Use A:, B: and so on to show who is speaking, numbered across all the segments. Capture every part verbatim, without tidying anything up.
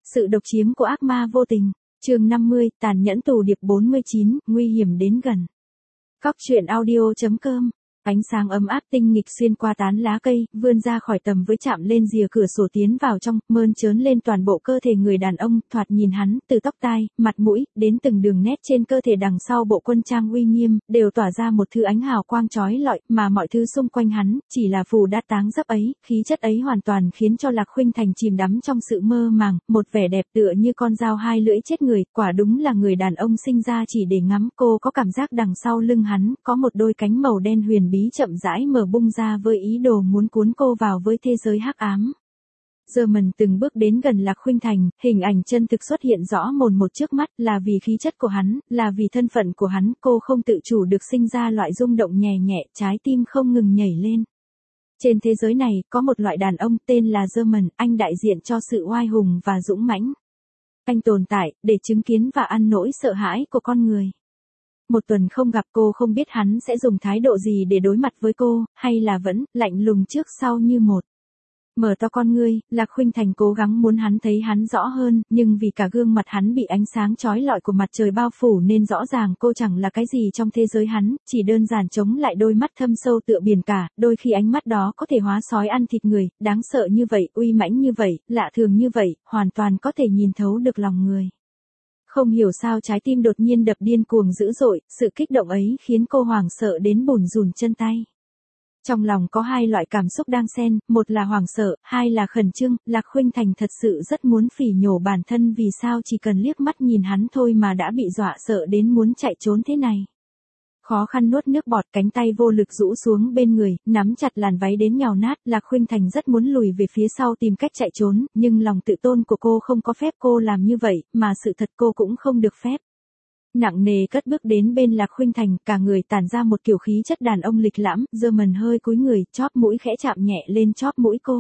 A: Sự độc chiếm của ác ma vô tình. Chương năm mươi, tàn nhẫn tù điệp bốn mươi chín, nguy hiểm đến gần. Cóc truyện audio chấm com. Ánh sáng ấm áp tinh nghịch xuyên qua tán lá cây, vươn ra khỏi tầm với chạm lên rìa cửa sổ tiến vào trong, mơn trớn lên toàn bộ cơ thể người đàn ông, thoạt nhìn hắn, từ tóc tai, mặt mũi, đến từng đường nét trên cơ thể đằng sau bộ quân trang uy nghiêm, đều tỏa ra một thứ ánh hào quang chói lọi, mà mọi thứ xung quanh hắn, chỉ là phù đa táng dấp ấy, khí chất ấy hoàn toàn khiến cho Lạc Khuynh Thành chìm đắm trong sự mơ màng, một vẻ đẹp tựa như con dao hai lưỡi chết người, quả đúng là người đàn ông sinh ra chỉ để ngắm. Cô có cảm giác đằng sau lưng hắn, có một đôi cánh màu đen huyền bí chậm rãi mở bung ra với ý đồ muốn cuốn cô vào với thế giới hắc ám. German từng bước đến gần Lạc Khuynh Thành, hình ảnh chân thực xuất hiện rõ mồn một trước mắt, là vì khí chất của hắn, là vì thân phận của hắn, cô không tự chủ được sinh ra loại rung động nhẹ nhẹ, trái tim không ngừng nhảy lên. Trên thế giới này, có một loại đàn ông tên là German, anh đại diện cho sự oai hùng và dũng mãnh. Anh tồn tại, để chứng kiến và ăn nỗi sợ hãi của con người. Một tuần không gặp cô không biết hắn sẽ dùng thái độ gì để đối mặt với cô, hay là vẫn, lạnh lùng trước sau như một. Mở to con ngươi, Lạc Khuynh Thành cố gắng muốn hắn thấy hắn rõ hơn, nhưng vì cả gương mặt hắn bị ánh sáng chói lọi của mặt trời bao phủ nên rõ ràng cô chẳng là cái gì trong thế giới hắn, chỉ đơn giản chống lại đôi mắt thâm sâu tựa biển cả, đôi khi ánh mắt đó có thể hóa sói ăn thịt người, đáng sợ như vậy, uy mãnh như vậy, lạ thường như vậy, hoàn toàn có thể nhìn thấu được lòng người. Không hiểu sao trái tim đột nhiên đập điên cuồng dữ dội, sự kích động ấy khiến cô hoảng sợ đến bủn rủn chân tay. Trong lòng có hai loại cảm xúc đang xen, một là hoảng sợ, hai là khẩn trương. Lạc Khuynh Thành thật sự rất muốn phỉ nhổ bản thân vì sao chỉ cần liếc mắt nhìn hắn thôi mà đã bị dọa sợ đến muốn chạy trốn thế này. Khó khăn nuốt nước bọt, cánh tay vô lực rũ xuống bên người, nắm chặt làn váy đến nhào nát. Lạc Khuynh Thành rất muốn lùi về phía sau tìm cách chạy trốn, nhưng lòng tự tôn của cô không có phép cô làm như vậy, mà sự thật cô cũng không được phép. Nặng nề cất bước đến bên Lạc Khuynh Thành, cả người tản ra một kiểu khí chất đàn ông lịch lãm. German hơi cúi người, chóp mũi khẽ chạm nhẹ lên chóp mũi cô.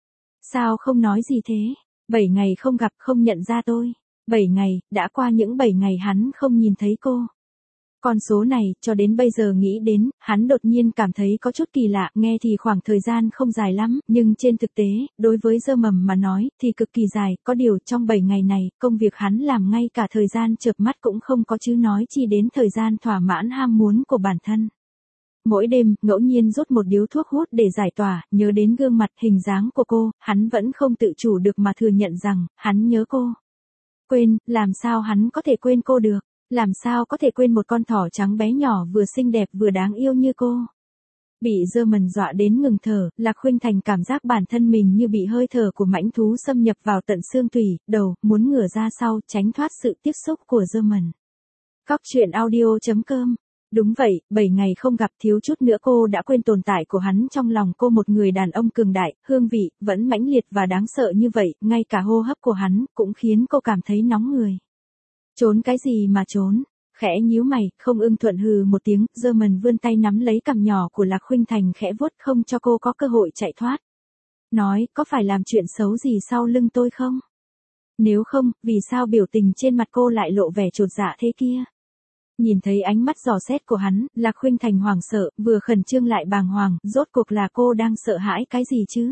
A: Sao không nói gì thế? Bảy ngày không gặp, không nhận ra tôi. Bảy ngày, đã qua những bảy ngày hắn không nhìn thấy cô. Con số này, cho đến bây giờ nghĩ đến, hắn đột nhiên cảm thấy có chút kỳ lạ, nghe thì khoảng thời gian không dài lắm, nhưng trên thực tế, đối với German mà nói, thì cực kỳ dài, có điều trong bảy ngày này, công việc hắn làm ngay cả thời gian chợp mắt cũng không có chứ nói chi đến thời gian thỏa mãn ham muốn của bản thân. Mỗi đêm, ngẫu nhiên rút một điếu thuốc hút để giải tỏa, nhớ đến gương mặt hình dáng của cô, hắn vẫn không tự chủ được mà thừa nhận rằng, hắn nhớ cô. Quên, làm sao hắn có thể quên cô được? Làm sao có thể quên một con thỏ trắng bé nhỏ vừa xinh đẹp vừa đáng yêu như cô. Bị German dọa đến ngừng thở, Lạc Khuynh Thành cảm giác bản thân mình như bị hơi thở của mãnh thú xâm nhập vào tận xương tủy, đầu, muốn ngửa ra sau, tránh thoát sự tiếp xúc của German. Cóc truyện audio chấm com. Đúng vậy, bảy ngày không gặp, thiếu chút nữa cô đã quên tồn tại của hắn trong lòng cô, một người đàn ông cường đại, hương vị, vẫn mãnh liệt và đáng sợ như vậy, ngay cả hô hấp của hắn, cũng khiến cô cảm thấy nóng người. Trốn cái gì mà trốn? Khẽ nhíu mày, không ưng thuận hừ một tiếng, German vươn tay nắm lấy cằm nhỏ của Lạc Khuynh Thành khẽ vuốt không cho cô có cơ hội chạy thoát. Nói, có phải làm chuyện xấu gì sau lưng tôi không? Nếu không, vì sao biểu tình trên mặt cô lại lộ vẻ chột dạ thế kia? Nhìn thấy ánh mắt dò xét của hắn, Lạc Khuynh Thành hoảng sợ, vừa khẩn trương lại bàng hoàng, rốt cuộc là cô đang sợ hãi cái gì chứ?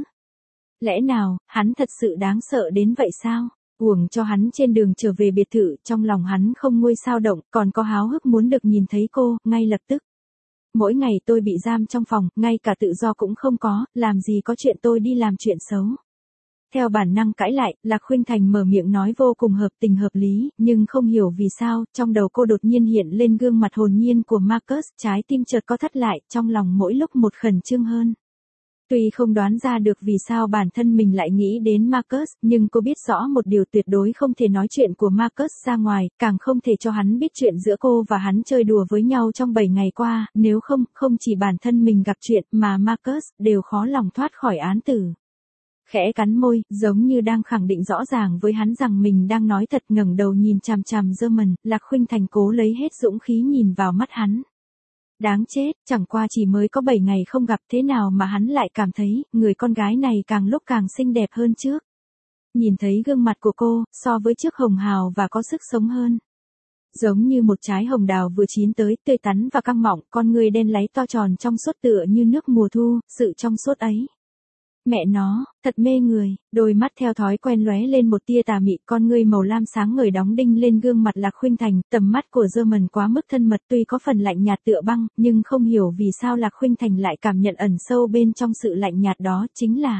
A: Lẽ nào, hắn thật sự đáng sợ đến vậy sao? Uổng cho hắn trên đường trở về biệt thự, trong lòng hắn không nguôi sao động, còn có háo hức muốn được nhìn thấy cô, ngay lập tức. Mỗi ngày tôi bị giam trong phòng, ngay cả tự do cũng không có, làm gì có chuyện tôi đi làm chuyện xấu. Theo bản năng cãi lại, Lạc Khuynh Thành mở miệng nói vô cùng hợp tình hợp lý, nhưng không hiểu vì sao, trong đầu cô đột nhiên hiện lên gương mặt hồn nhiên của Marcus, trái tim chợt co thắt lại, trong lòng mỗi lúc một khẩn trương hơn. Tuy không đoán ra được vì sao bản thân mình lại nghĩ đến Marcus, nhưng cô biết rõ một điều tuyệt đối không thể nói chuyện của Marcus ra ngoài, càng không thể cho hắn biết chuyện giữa cô và hắn chơi đùa với nhau trong bảy ngày qua, nếu không, không chỉ bản thân mình gặp chuyện mà Marcus đều khó lòng thoát khỏi án tử. Khẽ cắn môi, giống như đang khẳng định rõ ràng với hắn rằng mình đang nói thật, ngẩng đầu nhìn chằm chằm German, Lạc Khuynh Thành cố lấy hết dũng khí nhìn vào mắt hắn. Đáng chết, chẳng qua chỉ mới có bảy ngày không gặp, thế nào mà hắn lại cảm thấy, người con gái này càng lúc càng xinh đẹp hơn trước. Nhìn thấy gương mặt của cô, so với trước hồng hào và có sức sống hơn. Giống như một trái hồng đào vừa chín tới, tươi tắn và căng mọng, con người đen láy to tròn trong suốt tựa như nước mùa thu, sự trong suốt ấy. Mẹ nó, thật mê người, đôi mắt theo thói quen lóe lên một tia tà mị, con ngươi màu lam sáng ngời đóng đinh lên gương mặt Lạc Khuynh Thành, tầm mắt của German quá mức thân mật tuy có phần lạnh nhạt tựa băng, nhưng không hiểu vì sao Lạc Khuynh Thành lại cảm nhận ẩn sâu bên trong sự lạnh nhạt đó chính là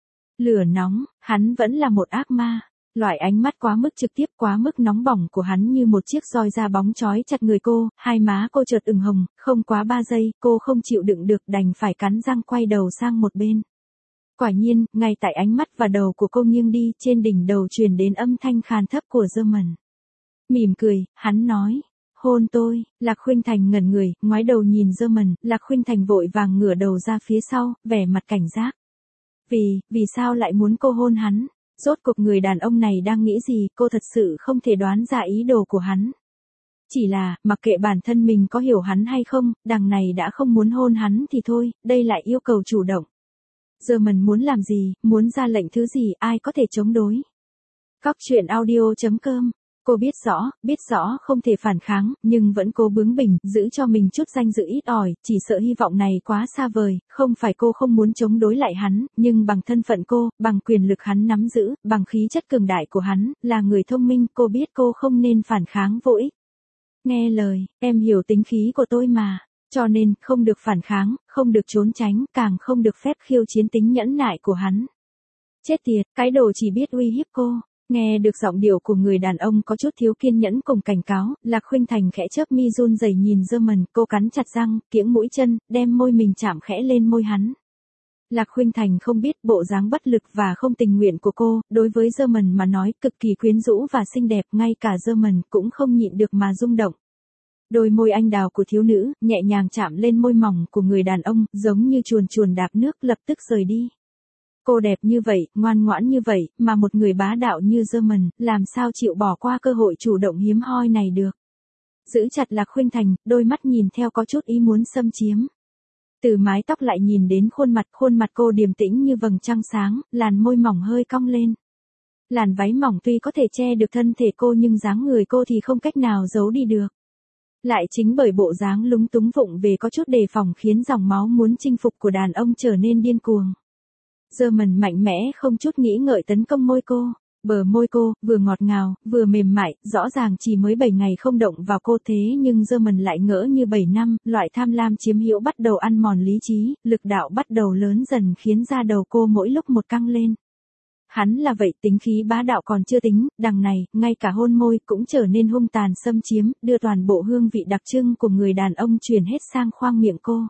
A: lửa nóng, hắn vẫn là một ác ma. Loại ánh mắt quá mức trực tiếp quá mức nóng bỏng của hắn như một chiếc roi da bóng chói chặt người cô, hai má cô chợt ửng hồng, không quá ba giây, cô không chịu đựng được đành phải cắn răng quay đầu sang một bên. Quả nhiên, ngay tại ánh mắt và đầu của cô nghiêng đi, trên đỉnh đầu truyền đến âm thanh khàn thấp của German. Mỉm cười, hắn nói, hôn tôi. Lạc Khuynh Thành ngẩn người, ngoái đầu nhìn German, Lạc Khuynh Thành vội vàng ngửa đầu ra phía sau, vẻ mặt cảnh giác. Vì, vì sao lại muốn cô hôn hắn? Rốt cuộc người đàn ông này đang nghĩ gì, cô thật sự không thể đoán ra ý đồ của hắn. Chỉ là, mặc kệ bản thân mình có hiểu hắn hay không, đằng này đã không muốn hôn hắn thì thôi, đây lại yêu cầu chủ động. German muốn làm gì, muốn ra lệnh thứ gì, ai có thể chống đối. Cóc truyện audio chấm com. Cô biết rõ, biết rõ không thể phản kháng, nhưng vẫn cố bướng bỉnh, giữ cho mình chút danh dự ít ỏi, chỉ sợ hy vọng này quá xa vời, không phải cô không muốn chống đối lại hắn, nhưng bằng thân phận cô, bằng quyền lực hắn nắm giữ, bằng khí chất cường đại của hắn, là người thông minh, cô biết cô không nên phản kháng vô ích. Nghe lời, em hiểu tính khí của tôi mà, cho nên, không được phản kháng, không được trốn tránh, càng không được phép khiêu chiến tính nhẫn nại của hắn. Chết tiệt, cái đồ chỉ biết uy hiếp cô. Nghe được giọng điệu của người đàn ông có chút thiếu kiên nhẫn cùng cảnh cáo, Lạc Khuynh Thành khẽ chớp mi run rẩy nhìn German, cô cắn chặt răng, kiễng mũi chân, đem môi mình chạm khẽ lên môi hắn. Lạc Khuynh Thành không biết bộ dáng bất lực và không tình nguyện của cô, đối với German mà nói cực kỳ quyến rũ và xinh đẹp, ngay cả German cũng không nhịn được mà rung động. Đôi môi anh đào của thiếu nữ, nhẹ nhàng chạm lên môi mỏng của người đàn ông, giống như chuồn chuồn đạp nước lập tức rời đi. Cô đẹp như vậy, ngoan ngoãn như vậy, mà một người bá đạo như German, làm sao chịu bỏ qua cơ hội chủ động hiếm hoi này được. Giữ chặt Lạc Khuynh Thành, đôi mắt nhìn theo có chút ý muốn xâm chiếm. Từ mái tóc lại nhìn đến khuôn mặt, khuôn mặt cô điềm tĩnh như vầng trăng sáng, làn môi mỏng hơi cong lên. Làn váy mỏng tuy có thể che được thân thể cô nhưng dáng người cô thì không cách nào giấu đi được. Lại chính bởi bộ dáng lúng túng vụng về có chút đề phòng khiến dòng máu muốn chinh phục của đàn ông trở nên điên cuồng. German mạnh mẽ không chút nghĩ ngợi tấn công môi cô. Bờ môi cô, vừa ngọt ngào, vừa mềm mại, rõ ràng chỉ mới bảy ngày không động vào cô thế nhưng German lại ngỡ như bảy năm, loại tham lam chiếm hữu bắt đầu ăn mòn lý trí, lực đạo bắt đầu lớn dần khiến da đầu cô mỗi lúc một căng lên. Hắn là vậy, tính khí bá đạo còn chưa tính, đằng này, ngay cả hôn môi cũng trở nên hung tàn xâm chiếm, đưa toàn bộ hương vị đặc trưng của người đàn ông truyền hết sang khoang miệng cô.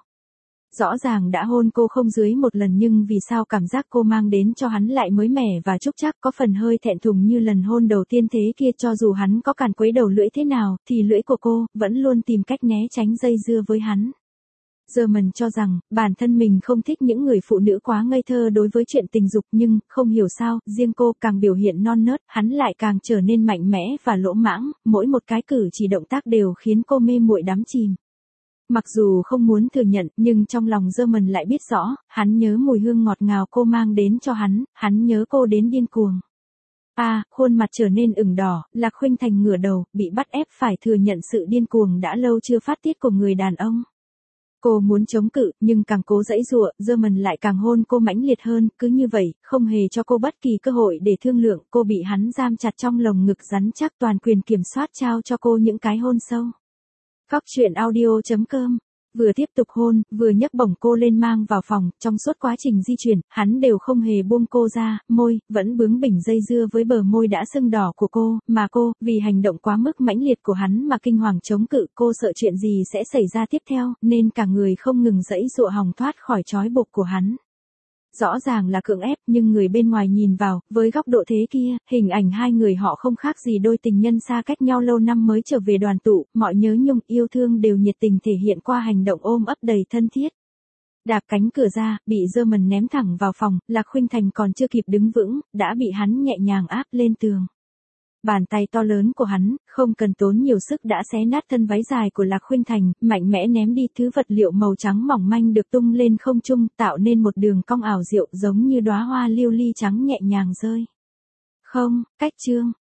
A: Rõ ràng đã hôn cô không dưới một lần nhưng vì sao cảm giác cô mang đến cho hắn lại mới mẻ và trúc trắc, có phần hơi thẹn thùng như lần hôn đầu tiên thế kia. Cho dù hắn có càn quấy đầu lưỡi thế nào, thì lưỡi của cô vẫn luôn tìm cách né tránh dây dưa với hắn. German cho rằng, bản thân mình không thích những người phụ nữ quá ngây thơ đối với chuyện tình dục nhưng, không hiểu sao, riêng cô càng biểu hiện non nớt, hắn lại càng trở nên mạnh mẽ và lỗ mãng, mỗi một cái cử chỉ động tác đều khiến cô mê muội đắm chìm. Mặc dù không muốn thừa nhận, nhưng trong lòng German lại biết rõ, hắn nhớ mùi hương ngọt ngào cô mang đến cho hắn, hắn nhớ cô đến điên cuồng. À, khuôn mặt trở nên ửng đỏ, Lạc Khuynh Thành ngửa đầu, bị bắt ép phải thừa nhận sự điên cuồng đã lâu chưa phát tiết của người đàn ông. Cô muốn chống cự, nhưng càng cố giãy giụa, German lại càng hôn cô mãnh liệt hơn, cứ như vậy, không hề cho cô bất kỳ cơ hội để thương lượng, cô bị hắn giam chặt trong lồng ngực rắn chắc, toàn quyền kiểm soát trao cho cô những cái hôn sâu. Cóc truyện audio chấm com. Vừa tiếp tục hôn, vừa nhấc bổng cô lên mang vào phòng, trong suốt quá trình di chuyển, hắn đều không hề buông cô ra, môi, vẫn bướng bỉnh dây dưa với bờ môi đã sưng đỏ của cô, mà cô, vì hành động quá mức mãnh liệt của hắn mà kinh hoàng chống cự, cô sợ chuyện gì sẽ xảy ra tiếp theo, nên cả người không ngừng giãy giụa hòng thoát khỏi trói buộc của hắn. Rõ ràng là cưỡng ép, nhưng người bên ngoài nhìn vào, với góc độ thế kia, hình ảnh hai người họ không khác gì đôi tình nhân xa cách nhau lâu năm mới trở về đoàn tụ, mọi nhớ nhung, yêu thương đều nhiệt tình thể hiện qua hành động ôm ấp đầy thân thiết. Đạp cánh cửa ra, bị German ném thẳng vào phòng, Lạc Khuynh Thành còn chưa kịp đứng vững, đã bị hắn nhẹ nhàng áp lên tường. Bàn tay to lớn của hắn, không cần tốn nhiều sức đã xé nát thân váy dài của Lạc Khuynh Thành, mạnh mẽ ném đi thứ vật liệu màu trắng mỏng manh được tung lên không trung, tạo nên một đường cong ảo diệu giống như đóa hoa lưu ly trắng nhẹ nhàng rơi. Không, cách chương.